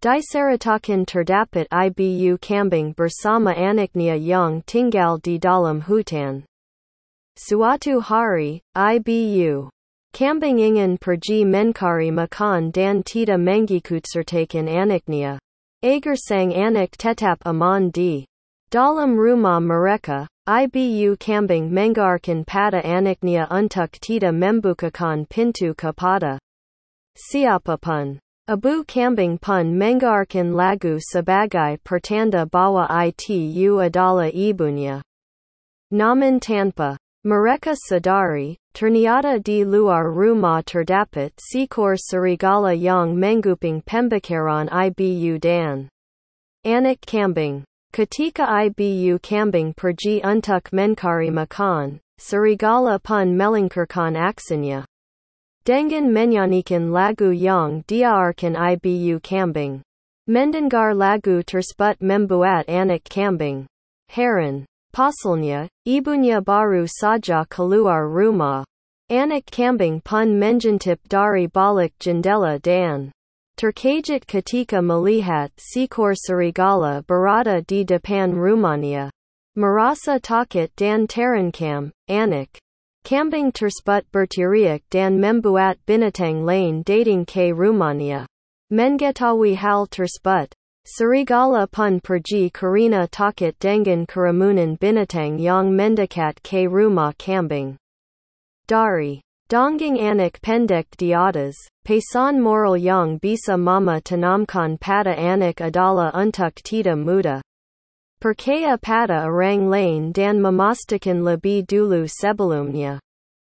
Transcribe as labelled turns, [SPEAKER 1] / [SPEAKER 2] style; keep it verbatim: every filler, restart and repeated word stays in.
[SPEAKER 1] Diceratokin terdapat ibu kambing bersama anaknya yang tinggal di dalam hutan. Suatu hari, ibu kambing ingin pergi mencari makan dan tidak mengikutsertakan anaknya. Agar sang anak tetap aman di dalam rumah mereka, ibu kambing mengarahkan pada anaknya untuk tidak membukakan pintu kepada siapapun. Ibu kambing pun mengarahkan lagu sebagai pertanda bahwa itu adalah ibunya. Namun tanpa mereka sadari, ternyata di luar rumah terdapat seekor serigala yang menguping pembakaran ibu dan anak kambing. Ketika ibu kambing pergi untuk mencari makan, serigala pun melingkarkan aksinya. Dengan menyanyikan lagu yang diajarkan ibu kambing. Mendengar lagu tersebut membuat anak kambing heran. Pasalnya, ibunya baru saja keluar rumah. Anak kambing pun menjintip dari balik jendela dan terkejut ketika melihat seekor serigala berada di depan rumahnya. Merasa takut dan terancam, anak kambing tersebut berteriak dan membuat binatang lain datang ke rumahnya. Mengetahui hal tersebut, serigala pun pergi karena takut dengan kerumunan binatang yang mendekat ke rumah kambing. Dari dongeng anak pendek di atas, pesan moral yang bisa mama tanamkan pada anak adalah untuk tidak mudah percaya pada orang lain dan memastikan lebih dulu sebelumnya.